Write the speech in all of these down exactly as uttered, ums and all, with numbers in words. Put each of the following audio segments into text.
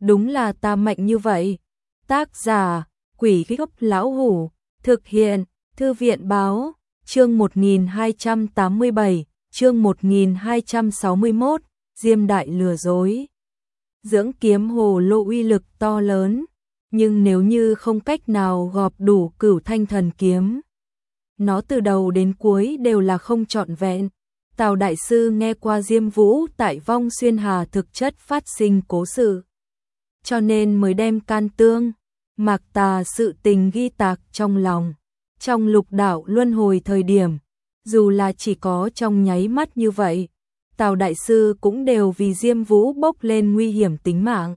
đúng là ta mạnh như vậy. Tác giả, Quỷ Gốc Lão Hủ, thực hiện, Thư viện Báo, chương một nghìn hai trăm tám mươi bảy, chương một nghìn hai trăm sáu mươi mốt, Diêm Đại lừa dối. Dưỡng kiếm hồ lô uy lực to lớn, nhưng nếu như không cách nào gọp đủ Cửu Thanh Thần Kiếm, nó từ đầu đến cuối đều là không trọn vẹn. Tào đại sư nghe qua Diêm Vũ tại Vong Xuyên Hà thực chất phát sinh cố sự, cho nên mới đem can tương, Mạc Tà sự tình ghi tạc trong lòng. Trong lục đạo luân hồi thời điểm, dù là chỉ có trong nháy mắt như vậy, Tào đại sư cũng đều vì Diêm Vũ bốc lên nguy hiểm tính mạng.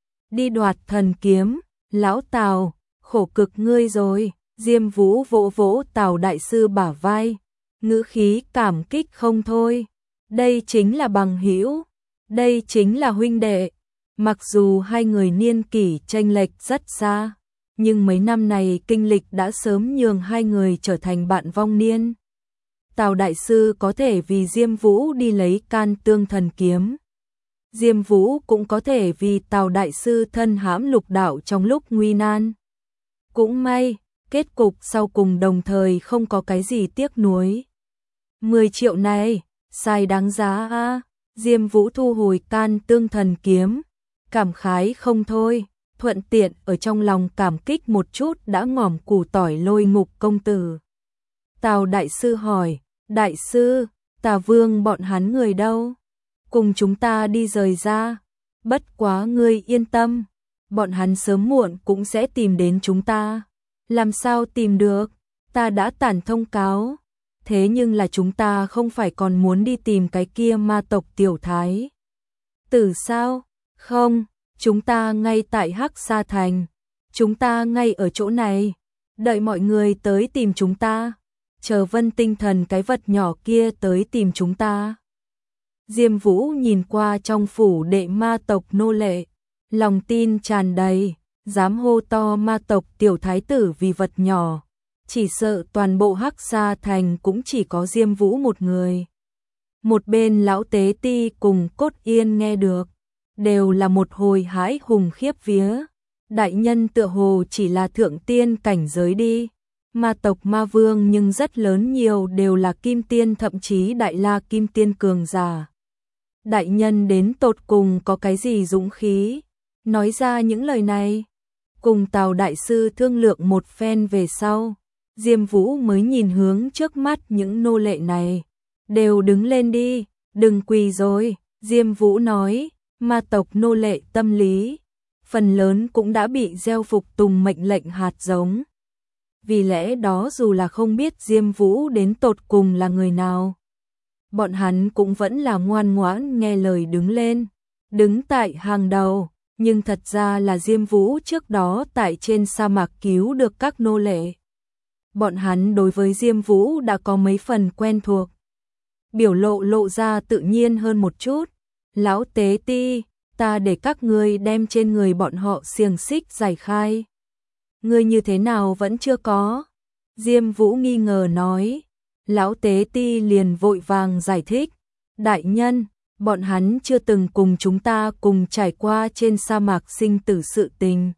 Đi đoạt thần kiếm, lão Tào, khổ cực ngươi rồi. Diêm Vũ vỗ vỗ Tào đại sư bả vai, ngữ khí cảm kích không thôi. Đây chính là bằng hữu, đây chính là huynh đệ. Mặc dù hai người niên kỷ chênh lệch rất xa, nhưng mấy năm này kinh lịch đã sớm nhường hai người trở thành bạn vong niên. Tào đại sư có thể vì Diêm Vũ đi lấy can tương thần kiếm, Diêm Vũ cũng có thể vì Tào đại sư thân hãm lục đạo trong lúc nguy nan. Cũng may, kết cục sau cùng đồng thời không có cái gì tiếc nuối. mười triệu này, sai đáng giá a. Diêm Vũ thu hồi can tương thần kiếm, cảm khái không thôi, thuận tiện ở trong lòng cảm kích một chút đã ngỏm củ tỏi Lôi Ngục công tử. Tào đại sư hỏi, đại sư, Tà Vương bọn hắn người đâu? Cùng chúng ta đi rời ra. Bất quá ngươi yên tâm, bọn hắn sớm muộn cũng sẽ tìm đến chúng ta. Làm sao tìm được? Ta đã tản thông cáo. Thế nhưng là chúng ta không phải còn muốn đi tìm cái kia ma tộc tiểu thái tử sao? Không, chúng ta ngay tại Hắc Sa Thành. Chúng ta ngay ở chỗ này. Đợi mọi người tới tìm chúng ta. Chờ Vân Tinh Thần cái vật nhỏ kia tới tìm chúng ta. Diêm Vũ nhìn qua trong phủ đệ ma tộc nô lệ, lòng tin tràn đầy, dám hô to ma tộc tiểu thái tử vì vật nhỏ. Chỉ sợ toàn bộ Hắc Sa Thành cũng chỉ có Diêm Vũ một người. Một bên lão tế ti cùng Cốt Yên nghe được, đều là một hồi hãi hùng khiếp vía. Đại nhân tựa hồ chỉ là thượng tiên cảnh giới đi. Ma tộc ma vương nhưng rất lớn nhiều đều là kim tiên thậm chí đại la kim tiên cường giả. Đại nhân đến tột cùng có cái gì dũng khí nói ra những lời này? Cùng Tào đại sư thương lượng một phen về sau, Diêm Vũ mới nhìn hướng trước mắt những nô lệ này. Đều đứng lên đi, đừng quỳ rồi. Diêm Vũ nói, ma tộc nô lệ tâm lý, phần lớn cũng đã bị gieo phục tùng mệnh lệnh hạt giống. Vì lẽ đó dù là không biết Diêm Vũ đến tột cùng là người nào, bọn hắn cũng vẫn là ngoan ngoãn nghe lời đứng lên, đứng tại hàng đầu. Nhưng thật ra là Diêm Vũ trước đó tại trên sa mạc cứu được các nô lệ. Bọn hắn đối với Diêm Vũ đã có mấy phần quen thuộc. Biểu lộ lộ ra tự nhiên hơn một chút. Lão tế ti, ta để các ngươi đem trên người bọn họ xiềng xích giải khai. Ngươi như thế nào vẫn chưa có? Diêm Vũ nghi ngờ nói. Lão tế ti liền vội vàng giải thích. Đại nhân, bọn hắn chưa từng cùng chúng ta cùng trải qua trên sa mạc sinh tử sự tình.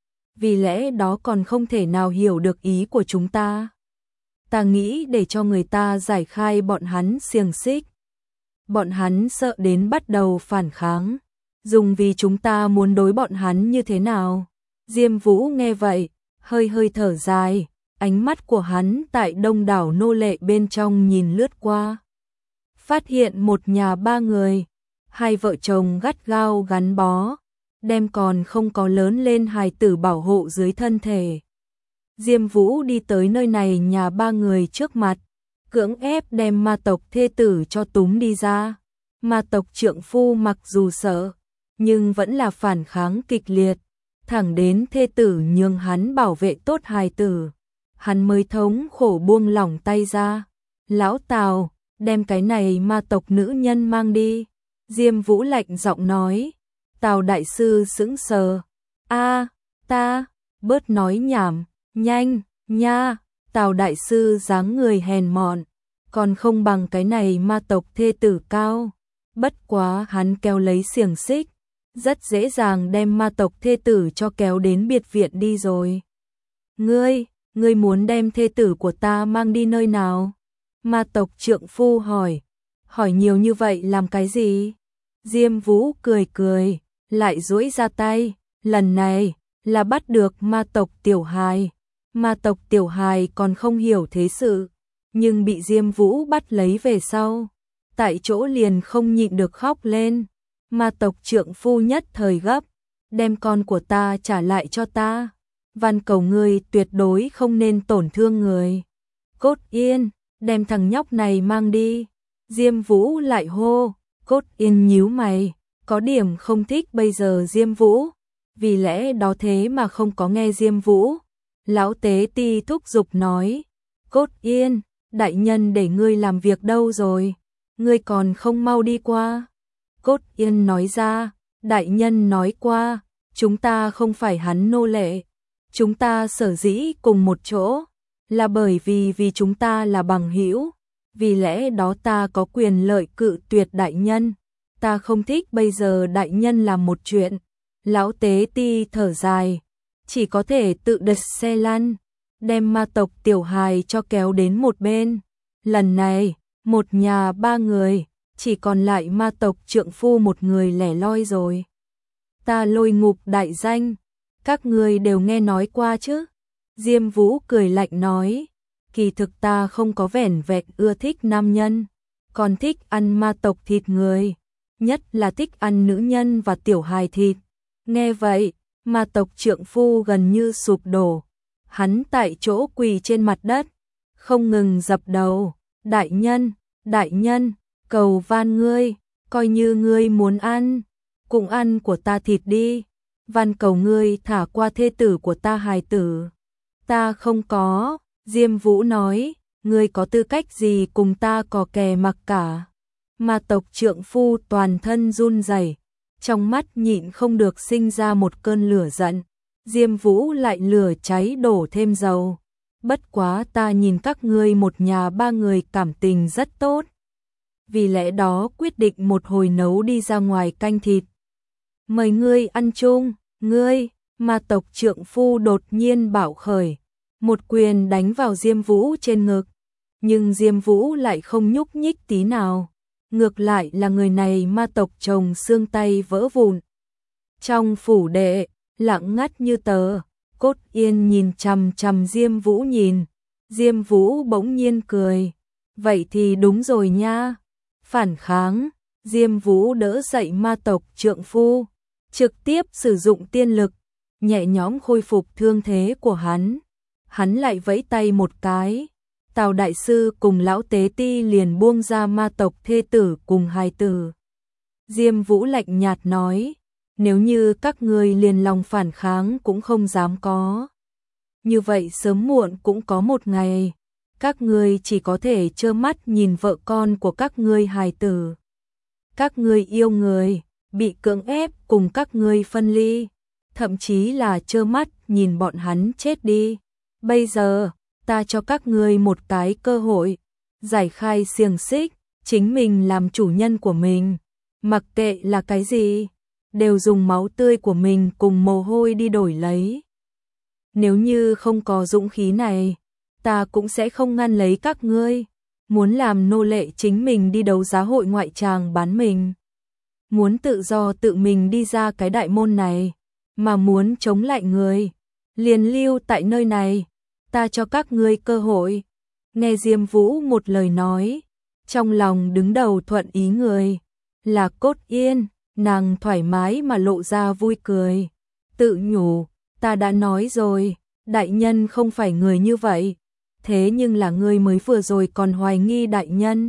Vì lẽ đó còn không thể nào hiểu được ý của chúng ta. Ta nghĩ để cho người ta giải khai bọn hắn xiềng xích. Bọn hắn sợ đến bắt đầu phản kháng. Dùng vì chúng ta muốn đối bọn hắn như thế nào? Diêm Vũ nghe vậy, hơi hơi thở dài. Ánh mắt của hắn tại đông đảo nô lệ bên trong nhìn lướt qua. Phát hiện một nhà ba người, hai vợ chồng gắt gao gắn bó, đem còn không có lớn lên hài tử bảo hộ dưới thân thể. Diêm Vũ đi tới nơi này nhà ba người trước mặt, cưỡng ép đem ma tộc thê tử cho túm đi ra. Ma tộc trượng phu mặc dù sợ, nhưng vẫn là phản kháng kịch liệt, thẳng đến thê tử nhường hắn bảo vệ tốt hài tử. Hắn mới thống khổ buông lỏng tay ra. Lão Tào, đem cái này ma tộc nữ nhân mang đi. Diêm Vũ lạnh giọng nói. Tào đại sư sững sờ. A, ta, bớt nói nhảm, nhanh, nha. Tào đại sư dáng người hèn mọn, còn không bằng cái này ma tộc thê tử cao. Bất quá hắn kéo lấy xiềng xích, rất dễ dàng đem ma tộc thê tử cho kéo đến biệt viện đi rồi. Ngươi, ngươi muốn đem thê tử của ta mang đi nơi nào? Ma tộc trượng phu hỏi. Hỏi nhiều như vậy làm cái gì? Diêm Vũ cười cười, lại duỗi ra tay, lần này là bắt được ma tộc tiểu hài. Ma tộc tiểu hài còn không hiểu thế sự, nhưng bị Diêm Vũ bắt lấy về sau, tại chỗ liền không nhịn được khóc lên. Ma tộc trượng phu nhất thời gấp, đem con của ta trả lại cho ta. Van cầu ngươi tuyệt đối không nên tổn thương người. Cốt Yên, đem thằng nhóc này mang đi. Diêm Vũ lại hô. Cốt Yên nhíu mày, có điểm không thích bây giờ Diêm Vũ, vì lẽ đó thế mà không có nghe Diêm Vũ. Lão Tế Ti thúc giục nói, Cốt Yên, đại nhân để ngươi làm việc đâu rồi, ngươi còn không mau đi qua. Cốt Yên nói ra, đại nhân nói qua, chúng ta không phải hắn nô lệ, chúng ta sở dĩ cùng một chỗ, là bởi vì vì chúng ta là bằng hữu. Vì lẽ đó ta có quyền lợi cự tuyệt đại nhân, ta không thích bây giờ đại nhân làm một chuyện. Lão Tế Ti thở dài, chỉ có thể tự đật xe lăn, đem ma tộc tiểu hài cho kéo đến một bên. Lần này, một nhà ba người, chỉ còn lại ma tộc trượng phu một người lẻ loi rồi. Ta Lôi Ngục đại danh, các người đều nghe nói qua chứ? Diêm Vũ cười lạnh nói. Kỳ thực ta không có vẻn vẹn ưa thích nam nhân, còn thích ăn ma tộc thịt người, nhất là thích ăn nữ nhân và tiểu hài thịt. Nghe vậy, ma tộc trượng phu gần như sụp đổ, hắn tại chỗ quỳ trên mặt đất, không ngừng dập đầu, đại nhân, đại nhân, cầu van ngươi, coi như ngươi muốn ăn, cũng ăn của ta thịt đi, van cầu ngươi thả qua thê tử của ta hài tử. Ta không có. Diêm Vũ nói, ngươi có tư cách gì cùng ta cò kè mặc cả. Ma tộc trượng phu toàn thân run rẩy, trong mắt nhịn không được sinh ra một cơn lửa giận. Diêm Vũ lại lửa cháy đổ thêm dầu. Bất quá ta nhìn các ngươi một nhà ba người cảm tình rất tốt, vì lẽ đó quyết định một hồi nấu đi ra ngoài canh thịt. Mời ngươi ăn chung, ngươi, ma tộc trượng phu đột nhiên bạo khởi. Một quyền đánh vào Diêm Vũ trên ngực, nhưng Diêm Vũ lại không nhúc nhích tí nào, ngược lại là người này ma tộc chồng xương tay vỡ vụn. Trong phủ đệ, lặng ngắt như tờ, Cốt Yên nhìn chằm chằm Diêm Vũ nhìn, Diêm Vũ bỗng nhiên cười, vậy thì đúng rồi nha. Phản kháng, Diêm Vũ đỡ dậy ma tộc trượng phu, trực tiếp sử dụng tiên lực, nhẹ nhõm khôi phục thương thế của hắn. Hắn lại vẫy tay một cái, Tào đại sư cùng lão Tế Ti liền buông ra ma tộc thê tử cùng hài tử. Diêm Vũ lạnh nhạt nói, nếu như các ngươi liền lòng phản kháng cũng không dám có, như vậy sớm muộn cũng có một ngày, các ngươi chỉ có thể trơ mắt nhìn vợ con của các ngươi hài tử. Các ngươi yêu người, bị cưỡng ép cùng các ngươi phân ly, thậm chí là trơ mắt nhìn bọn hắn chết đi. Bây giờ, ta cho các ngươi một cái cơ hội, giải khai xiềng xích, chính mình làm chủ nhân của mình, mặc kệ là cái gì, đều dùng máu tươi của mình cùng mồ hôi đi đổi lấy. Nếu như không có dũng khí này, ta cũng sẽ không ngăn lấy các ngươi, muốn làm nô lệ chính mình đi đấu giá hội ngoại tràng bán mình, muốn tự do tự mình đi ra cái đại môn này, mà muốn chống lại người, liền lưu tại nơi này. Ta cho các ngươi cơ hội. Nghe Diêm Vũ một lời nói, trong lòng đứng đầu thuận ý người là Cốt Yên, nàng thoải mái mà lộ ra vui cười, tự nhủ, ta đã nói rồi, đại nhân không phải người như vậy, thế nhưng là ngươi mới vừa rồi còn hoài nghi đại nhân.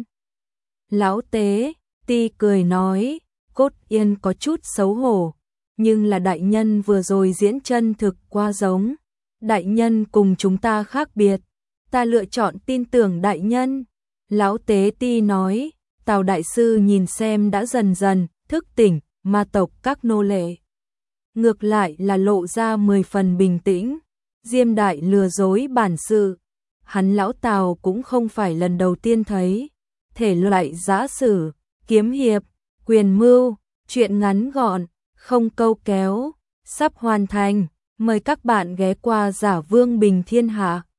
Lão Tế Ti cười nói, Cốt Yên có chút xấu hổ, nhưng là đại nhân vừa rồi diễn chân thực quá giống. Đại nhân cùng chúng ta khác biệt, ta lựa chọn tin tưởng đại nhân. Lão Tế Ti nói, Tào đại sư nhìn xem đã dần dần thức tỉnh ma tộc các nô lệ, ngược lại là lộ ra mười phần bình tĩnh. Diêm đại lừa dối bản sự, hắn lão Tào cũng không phải lần đầu tiên thấy. Thể loại giã sử, kiếm hiệp, quyền mưu, chuyện ngắn gọn, không câu kéo, sắp hoàn thành. Mời các bạn ghé qua Giả Vương Bình Thiên Hạ.